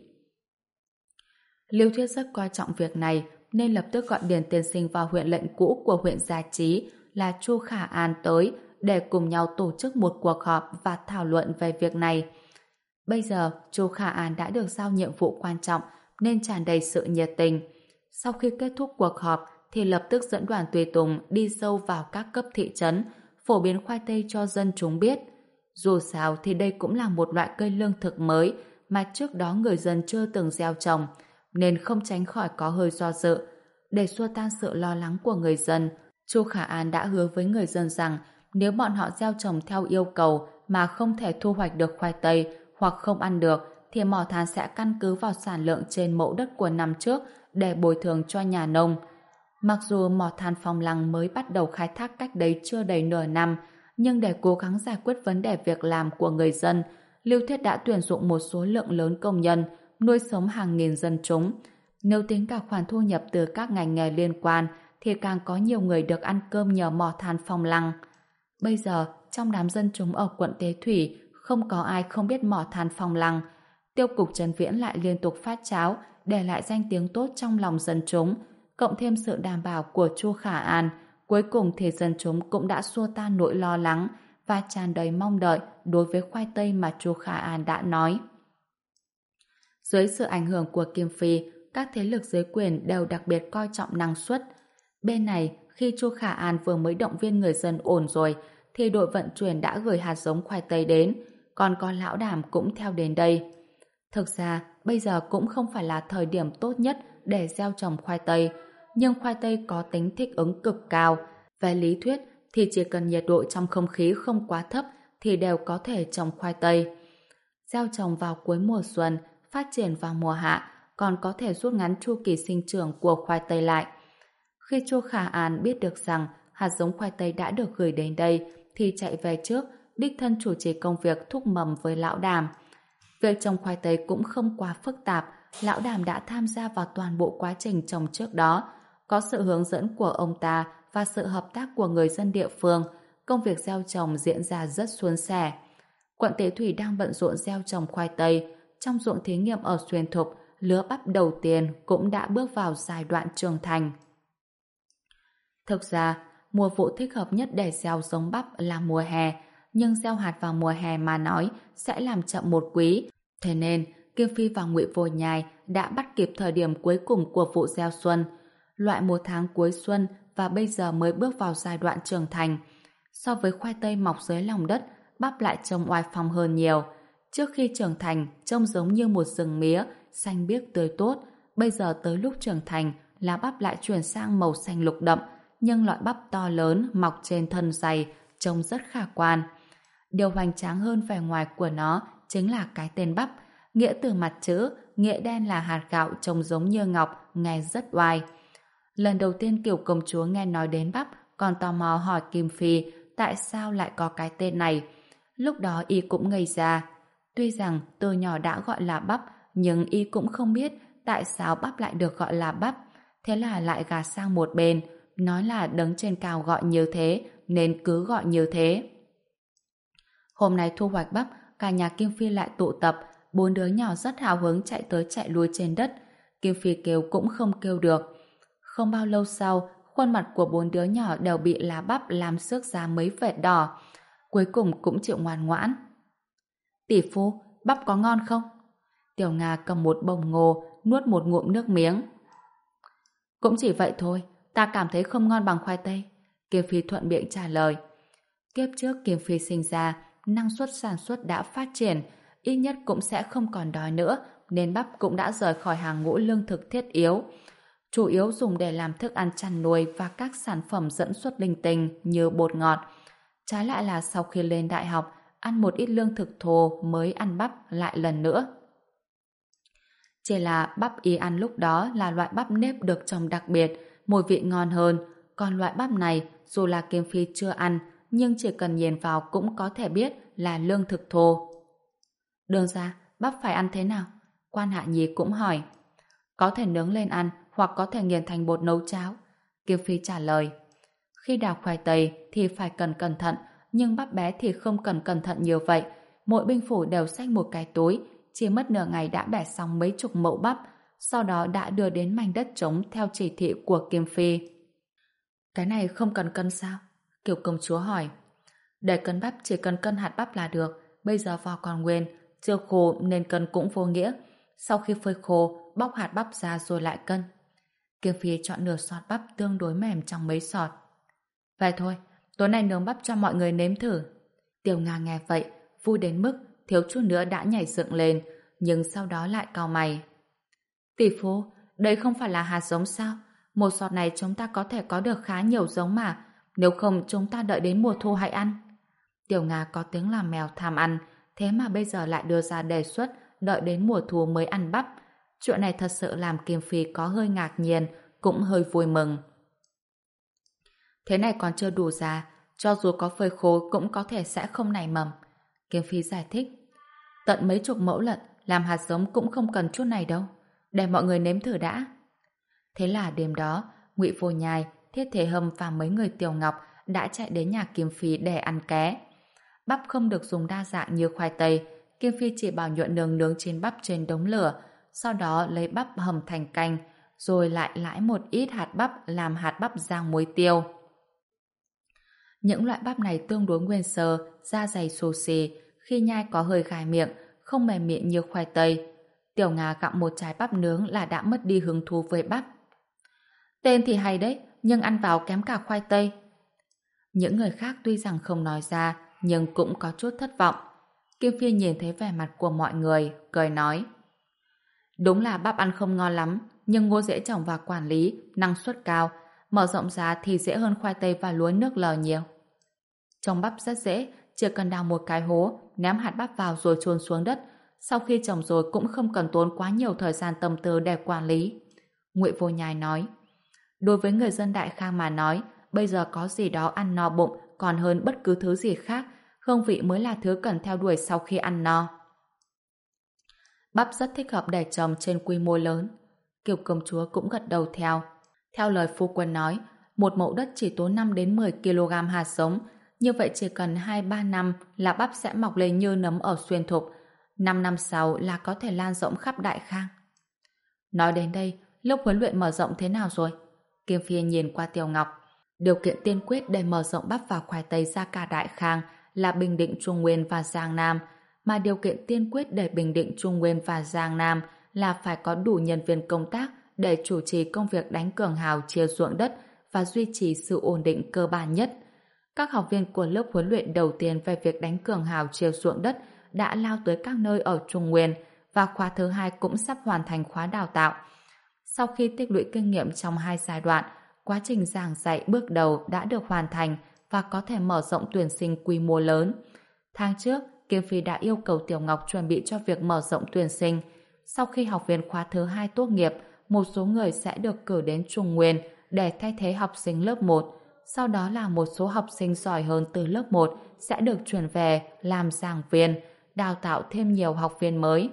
Lưu Thuyết rất coi trọng việc này nên lập tức gọi Điền tiên sinh vào huyện lệnh cũ của huyện Gia Chí là Chu Khả An tới để cùng nhau tổ chức một cuộc họp và thảo luận về việc này. Bây giờ, Chu Khả An đã được giao nhiệm vụ quan trọng nên tràn đầy sự nhiệt tình. Sau khi kết thúc cuộc họp thì lập tức dẫn đoàn tùy tùng đi sâu vào các cấp thị trấn, phổ biến khoai tây cho dân chúng biết. Dù sao thì đây cũng là một loại cây lương thực mới mà trước đó người dân chưa từng gieo trồng, nên không tránh khỏi có hơi do dự. Để xua tan sự lo lắng của người dân, Chu Khả An đã hứa với người dân rằng nếu bọn họ gieo trồng theo yêu cầu mà không thể thu hoạch được khoai tây hoặc không ăn được thì mỏ than sẽ căn cứ vào sản lượng trên mẫu đất của năm trước để bồi thường cho nhà nông. Mặc dù mỏ than Phong Lăng mới bắt đầu khai thác cách đấy chưa đầy nửa năm, nhưng để cố gắng giải quyết vấn đề việc làm của người dân, Lưu Thiết đã tuyển dụng một số lượng lớn công nhân, nuôi sống hàng nghìn dân chúng. Nếu tính cả khoản thu nhập từ các ngành nghề liên quan, thì càng có nhiều người được ăn cơm nhờ mỏ than Phong Lăng. Bây giờ, trong đám dân chúng ở quận Tế Thủy, không có ai không biết mỏ than Phong Lăng. Tiêu cục Trần Viễn lại liên tục phát cháo, để lại danh tiếng tốt trong lòng dân chúng, cộng thêm sự đảm bảo của Chu Khả An, cuối cùng thì dân chúng cũng đã xua tan nỗi lo lắng và tràn đầy mong đợi đối với khoai tây mà Chu Khả An đã nói. Dưới sự ảnh hưởng của Kim Phi, các thế lực dưới quyền đều đặc biệt coi trọng năng suất. Bên này, khi Chu Khả An vừa mới động viên người dân ổn rồi, thì đội vận chuyển đã gửi hạt giống khoai tây đến, còn con Lão Đàm cũng theo đến đây. Thực ra, bây giờ cũng không phải là thời điểm tốt nhất để gieo trồng khoai tây, nhưng khoai tây có tính thích ứng cực cao. Về lý thuyết, thì chỉ cần nhiệt độ trong không khí không quá thấp thì đều có thể trồng khoai tây. Gieo trồng vào cuối mùa xuân, phát triển vào mùa hạ, còn có thể rút ngắn chu kỳ sinh trưởng của khoai tây lại. Khi Chu Khả An biết được rằng hạt giống khoai tây đã được gửi đến đây, thì chạy về trước, đích thân chủ trì công việc thúc mầm với Lão Đàm. Việc trồng khoai tây cũng không quá phức tạp, Lão Đàm đã tham gia vào toàn bộ quá trình trồng trước đó. Có sự hướng dẫn của ông ta và sự hợp tác của người dân địa phương, công việc gieo trồng diễn ra rất suôn sẻ. Quận Tế Thủy đang bận rộn gieo trồng khoai tây. Trong ruộng thí nghiệm ở Xuyên Thục, lứa bắp đầu tiên cũng đã bước vào giai đoạn trưởng thành. Thực ra, mùa vụ thích hợp nhất để gieo giống bắp là mùa hè, nhưng gieo hạt vào mùa hè mà nói sẽ làm chậm một quý. Thế nên, Kim Phi và Ngụy Vô Nhai đã bắt kịp thời điểm cuối cùng của vụ gieo xuân, loại một tháng cuối xuân và bây giờ mới bước vào giai đoạn trưởng thành. So với khoai tây mọc dưới lòng đất, bắp lại trông oai phong hơn nhiều. Trước khi trưởng thành, trông giống như một rừng mía, xanh biếc tươi tốt. Bây giờ tới lúc trưởng thành, lá bắp lại chuyển sang màu xanh lục đậm, nhưng loại bắp to lớn mọc trên thân dày, trông rất khả quan. Điều hoành tráng hơn vẻ ngoài của nó chính là cái tên bắp, nghĩa từ mặt chữ, nghĩa đen là hạt gạo trông giống như ngọc, nghe rất oai. Lần đầu tiên Kiều công chúa nghe nói đến bắp, còn tò mò hỏi Kim Phi tại sao lại có cái tên này. Lúc đó y cũng ngây ra. Tuy rằng từ nhỏ đã gọi là bắp, nhưng y cũng không biết tại sao bắp lại được gọi là bắp. Thế là lại gạt sang một bên, nói là đứng trên cao gọi như thế, nên cứ gọi như thế. Hôm nay thu hoạch bắp, cả nhà Kim Phi lại tụ tập, bốn đứa nhỏ rất hào hứng chạy tới chạy lui trên đất. Kim Phi kêu cũng không kêu được. Không bao lâu sau, khuôn mặt của bốn đứa nhỏ đều bị lá bắp làm xước ra mấy vệt đỏ. Cuối cùng cũng chịu ngoan ngoãn. Tỷ phu, bắp có ngon không? Tiểu Nga cầm một bông ngô, nuốt một ngụm nước miếng. Cũng chỉ vậy thôi, ta cảm thấy không ngon bằng khoai tây. Kim Phi thuận miệng trả lời. Kiếp trước Kim Phi sinh ra, năng suất sản xuất đã phát triển, ít nhất cũng sẽ không còn đói nữa, nên bắp cũng đã rời khỏi hàng ngũ lương thực thiết yếu. Chủ yếu dùng để làm thức ăn chăn nuôi và các sản phẩm dẫn xuất linh tinh như bột ngọt. Trái lại là sau khi lên đại học, ăn một ít lương thực thô mới ăn bắp lại lần nữa. Chỉ là bắp y ăn lúc đó là loại bắp nếp được trồng đặc biệt, mùi vị ngon hơn. Còn loại bắp này, dù là Kim Phi chưa ăn, nhưng chỉ cần nhìn vào cũng có thể biết là lương thực thô. Đường ra, bắp phải ăn thế nào? Quan Hạ Nhi cũng hỏi. Có thể nướng lên ăn, hoặc có thể nghiền thành bột nấu cháo. Kim Phi trả lời. Khi đào khoai tây thì phải cần cẩn thận, nhưng bắp bé thì không cần cẩn thận nhiều vậy. Mỗi binh phủ đều xách một cái túi, chỉ mất nửa ngày đã bẻ xong mấy chục mẫu bắp, sau đó đã đưa đến mảnh đất trống theo chỉ thị của Kim Phi. Cái này không cần cân sao? Kiều công chúa hỏi. Để cân bắp chỉ cần cân hạt bắp là được, bây giờ vỏ còn nguyên, chưa khô nên cân cũng vô nghĩa. Sau khi phơi khô, bóc hạt bắp ra rồi lại cân. Kim Phi chọn nửa sọt bắp tương đối mềm trong mấy sọt. Vậy thôi, tối nay nướng bắp cho mọi người nếm thử. Tiểu Nga nghe vậy, vui đến mức thiếu chút nữa đã nhảy dựng lên, nhưng sau đó lại cau mày. Tỷ phú, đây không phải là hạt giống sao? Một sọt này chúng ta có thể có được khá nhiều giống mà, nếu không chúng ta đợi đến mùa thu hãy ăn. Tiểu Nga có tiếng làm mèo tham ăn, thế mà bây giờ lại đưa ra đề xuất đợi đến mùa thu mới ăn bắp. Chuyện này thật sự làm Kim Phi có hơi ngạc nhiên, cũng hơi vui mừng. Thế này còn chưa đủ già, cho dù có phơi khô cũng có thể sẽ không nảy mầm. Kim Phi giải thích. Tận mấy chục mẫu lận, làm hạt giống cũng không cần chút này đâu. Để mọi người nếm thử đã. Thế là đêm đó, Ngụy Vô Nhai, Thiết Thế Hâm và mấy người Tiểu Ngọc đã chạy đến nhà Kim Phi để ăn ké. Bắp không được dùng đa dạng như khoai tây, Kim Phi chỉ bảo nhuận nướng nướng trên bắp trên đống lửa, sau đó lấy bắp hầm thành canh, rồi lại lãi một ít hạt bắp làm hạt bắp rang muối tiêu. Những loại bắp này tương đối nguyên sơ, da dày xù xì, khi nhai có hơi gai miệng, không mềm miệng như khoai tây. Tiểu Nga gặm một trái bắp nướng là đã mất đi hứng thú với bắp. Tên thì hay đấy, nhưng ăn vào kém cả khoai tây. Những người khác tuy rằng không nói ra, nhưng cũng có chút thất vọng. Kim Phi nhìn thấy vẻ mặt của mọi người, cười nói. Đúng là bắp ăn không ngon lắm, nhưng ngô dễ trồng và quản lý, năng suất cao, mở rộng ra thì dễ hơn khoai tây và lúa nước lờ nhiều. Trồng bắp rất dễ, chỉ cần đào một cái hố, ném hạt bắp vào rồi chôn xuống đất. Sau khi trồng rồi cũng không cần tốn quá nhiều thời gian tâm tư để quản lý. Ngụy Vô Nhai nói. Đối với người dân Đại Khang mà nói, bây giờ có gì đó ăn no bụng còn hơn bất cứ thứ gì khác, hương vị mới là thứ cần theo đuổi sau khi ăn no. Bắp rất thích hợp để trồng trên quy mô lớn. Kiều công chúa cũng gật đầu theo. Theo lời phu quân nói, một mẫu đất chỉ tốn năm đến mười ki lô gam hạt giống, như vậy chỉ cần hai ba năm là bắp sẽ mọc lên như nấm ở Xuyên Thục. năm năm sau là có thể lan rộng khắp Đại Khang. Nói đến đây, lớp huấn luyện mở rộng thế nào rồi? Kim Phi nhìn qua Tiểu Ngọc. Điều kiện tiên quyết để mở rộng bắp và khoai tây ra cả Đại Khang là Bình Định, Trung Nguyên và Giang Nam, mà điều kiện tiên quyết để Bình Định, Trung Nguyên và Giang Nam là phải có đủ nhân viên công tác để chủ trì công việc đánh cường hào chia ruộng đất và duy trì sự ổn định cơ bản nhất. Các học viên của lớp huấn luyện đầu tiên về việc đánh cường hào chia ruộng đất đã lao tới các nơi ở Trung Nguyên và khóa thứ hai cũng sắp hoàn thành khóa đào tạo. Sau khi tích lũy kinh nghiệm trong hai giai đoạn, quá trình giảng dạy bước đầu đã được hoàn thành và có thể mở rộng tuyển sinh quy mô lớn. Tháng trước, Kim Phi đã yêu cầu Tiểu Ngọc chuẩn bị cho việc mở rộng tuyển sinh. Sau khi học viên khóa thứ hai tốt nghiệp, một số người sẽ được cử đến Trung Nguyên để thay thế học sinh lớp một. Sau đó là một số học sinh giỏi hơn từ lớp một sẽ được chuyển về làm giảng viên, đào tạo thêm nhiều học viên mới.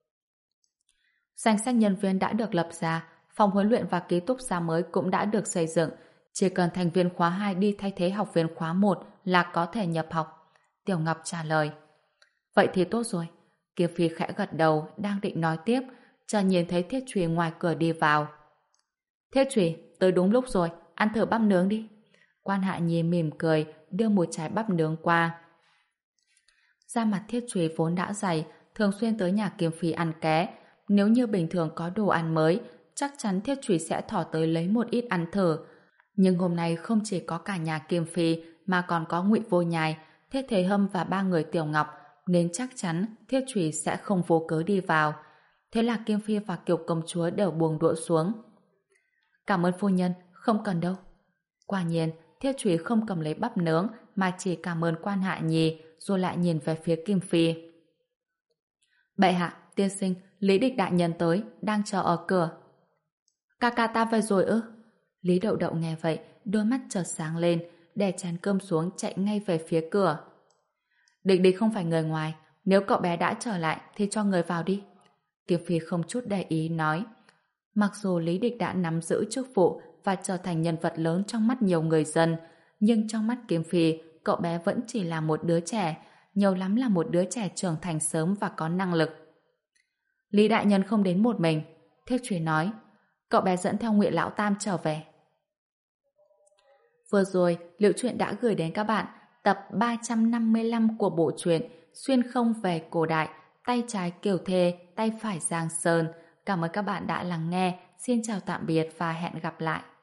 Danh sách nhân viên đã được lập ra, phòng huấn luyện và ký túc xá mới cũng đã được xây dựng. Chỉ cần thành viên khóa hai đi thay thế học viên khóa một là có thể nhập học. Tiểu Ngọc trả lời. Vậy thì tốt rồi. Kim Phi khẽ gật đầu, đang định nói tiếp, chợt nhìn thấy Thiết Trùy ngoài cửa đi vào. Thiết Trùy, tới đúng lúc rồi, ăn thử bắp nướng đi. Quan Hạ Nhi mỉm cười, đưa một trái bắp nướng qua. Da mặt Thiết Trùy vốn đã dày, thường xuyên tới nhà Kim Phi ăn ké. Nếu như bình thường có đồ ăn mới, chắc chắn Thiết Trùy sẽ thỏ tới lấy một ít ăn thử. Nhưng hôm nay không chỉ có cả nhà Kim Phi, mà còn có Ngụy Vô Nhai, Thiết Thế Hâm và ba người Tiểu Ngọc, nên chắc chắn Thiết Trùy sẽ không vô cớ đi vào. Thế là Kim Phi và Kiều công chúa đều buông đũa xuống. Cảm ơn phu nhân, không cần đâu. Quả nhiên, Thiết Trùy không cầm lấy bắp nướng mà chỉ cảm ơn quan hạ nhi, rồi lại nhìn về phía Kim Phi. Bệ hạ, tiên sinh, Lý Địch đại nhân tới, đang chờ ở cửa. Ca ca ta về rồi ư? Lý Đậu Đậu nghe vậy, đôi mắt chợt sáng lên, đè chén cơm xuống chạy ngay về phía cửa. Địch Địch không phải người ngoài, nếu cậu bé đã trở lại thì cho người vào đi. Kim Phi không chút để ý nói. Mặc dù Lý Địch đã nắm giữ chức vụ và trở thành nhân vật lớn trong mắt nhiều người dân, nhưng trong mắt Kim Phi, cậu bé vẫn chỉ là một đứa trẻ, nhiều lắm là một đứa trẻ trưởng thành sớm và có năng lực. Lý đại nhân không đến một mình, Thiết Trùy nói. Cậu bé dẫn theo Ngụy Lão Tam trở về. Vừa rồi, Liệu Truyện đã gửi đến các bạn tập ba trăm năm mươi lăm của bộ truyện Xuyên không về cổ đại, tay trái Kiều Thê, tay phải Giang Sơn. Cảm ơn các bạn đã lắng nghe. Xin chào tạm biệt và hẹn gặp lại.